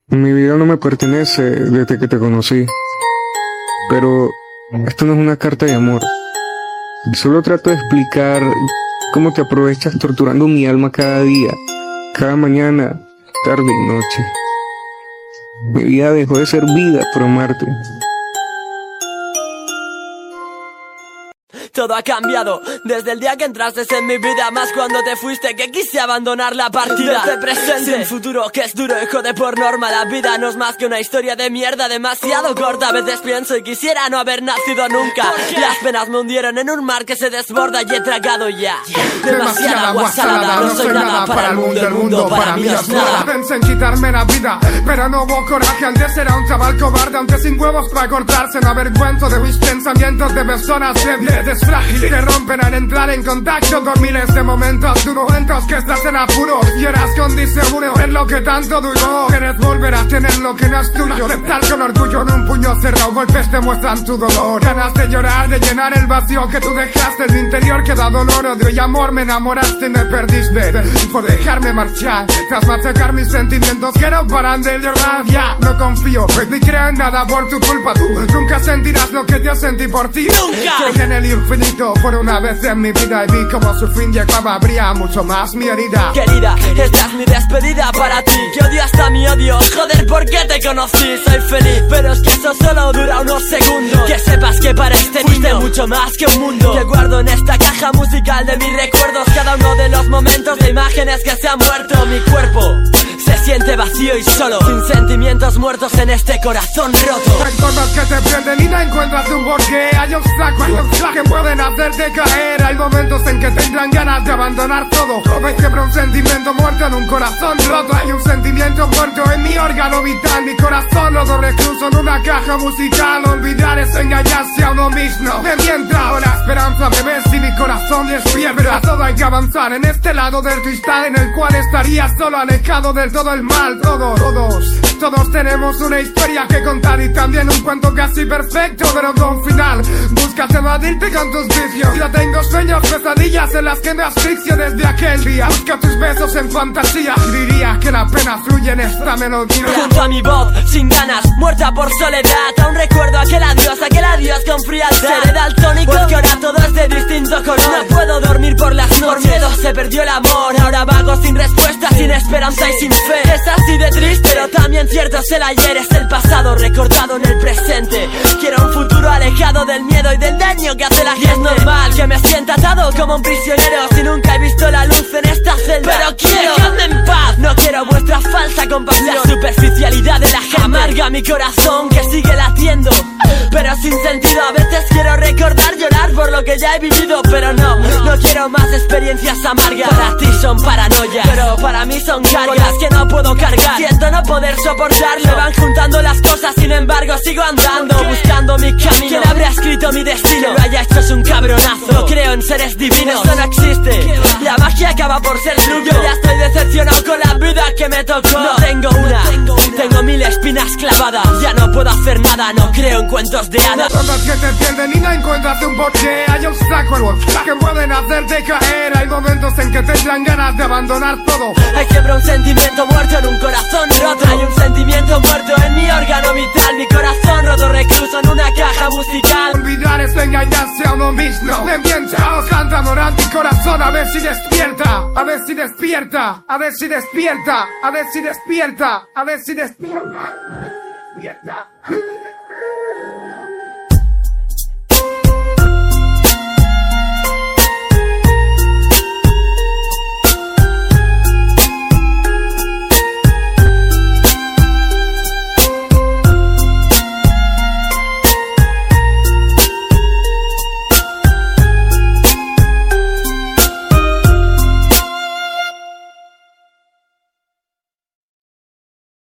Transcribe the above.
Mi vida no me pertenece desde que te conocí, pero esto no es una carta de amor. Solo trato de explicar cómo te aprovechas torturando mi alma cada día, cada mañana, tarde y noche. Mi vida dejó de ser vida por amarte. Todo ha cambiado desde el día que entraste en mi vida, más cuando te fuiste que quise abandonar la partida. Desde presente sin futuro, que es duro, hijo de por norma. La vida no es más que una historia de mierda demasiado corta. A veces pienso y quisiera no haber nacido nunca. Las penas me hundieron en un mar que se desborda y he tragado ya demasiada agua salada. No soy nada para el mundo para mí no es nada. Pensé en quitarme la vida, pero no hubo coraje. Antes era un chaval cobarde, aunque sin huevos para cortarse. Me avergüenzo de mis pensamientos de personas débiles, frágiles, que rompen al entrar en contacto con miles de momentos. Tú momentos que estás en apuros, lloras con disimulo en lo que tanto duró. Quieres volver a tener lo que no es tuyo, aceptar con orgullo en un puño cerrado. Golpes te muestran tu dolor, ganas de llorar, de llenar el vacío que tú dejaste. En mi interior queda dolor, odio y amor. Me enamoraste y me perdiste por dejarme marchar. Tras machacar mis sentimientos que no paran de llorar. Ya no confío ni creo en nada por tu culpa. Tú nunca sentirás lo que yo sentí por ti. ¡Nunca! Que en el infinito por una vez en mi vida y vi como su fin llegaba, abría mucho más mi herida. Querida, esta es mi despedida para ti. Que odio hasta mi odio, joder, ¿por qué te conocí? Soy feliz, pero es que eso solo dura unos segundos. Que sepas que para este fuiste mucho más que un mundo. Que guardo en esta caja musical de mis recuerdos cada uno de los momentos de imágenes que se han muerto. Mi cuerpo se siente vacío y solo, sin sentimientos muertos en este corazón roto. Hay cosas que te pierden y no encuentras un porqué. Hay obstáculos que pueden hacerte caer. Hay momentos en que tendrán ganas de abandonar todo. Hay siempre un sentimiento muerto en un corazón roto. Hay un sentimiento muerto en mi órgano vital. Mi corazón lo recluso en una caja musical. Olvidar es engañarse a uno mismo. Me mientras la esperanza me ves y mi corazón despierta. Todo hay que avanzar en este lado del cristal en el cual estaría solo, alejado del todo el mal. Todos tenemos una historia que contar y también un cuento casi perfecto, pero con final. Buscas evadirte con tus vicios. Ya tengo sueños, pesadillas en las que me asfixio desde aquel día. Busca tus besos en fantasía. Diría que la pena fluye en esta melodía. Junto a mi voz, sin ganas, muerta por soledad. Aún recuerdo aquel adiós con frialdad. Seré daltónico, porque ahora todo es de distinto color. No puedo dormir por las noches, por miedo se perdió el amor. Ahora vago sin respuesta, sin esperanza y sin fe. Es así de triste, pero también cierto es el ayer. Es el pasado recordado en el presente. Quiero un futuro alejado del miedo y del daño que hace la gente. Y es normal que me sienta atado como un prisionero si nunca he visto la luz en esta celda. Pero quiero, dejadme en paz. No quiero vuestra falsa compasión. La superficialidad de la gente amarga mi corazón que sigue latiendo, pero sin sentido. A veces quiero recordar, llorar por lo que ya he vivido, pero no quiero más experiencias amargas. Para ti son paranoias, pero para mí son cargas que no puedo cargar. Siento no poder soportarlo. Se van juntando las cosas, sin embargo sigo andando, buscando mi camino. ¿Quién habrá escrito mi destino? Lo haya hecho es un cabronazo. No creo en seres divinos, esto no existe. La magia acaba por ser truco. Ya estoy decepcionado con la vida que me tocó. No tengo una, tengo mil espinas clavadas. Ya no puedo hacer nada, no creo en cuentos de hadas. Cosas que te pierden y no encuentras un porqué. Hay obstáculos que pueden hacerte caer. Hay momentos en que tendrán ganas de abandonar todo. Hay siempre un sentimiento muerto en un corazón roto. Hay un sentimiento muerto en mi órgano vital. Mi corazón roto recluso en una caja musical. Olvidar es engañarse a uno mismo. Me mientras canta amor mi corazón, a ver si despierta. A ver si despierta. A ver si despierta. A ver si despierta. A ver si despierta. Despierta.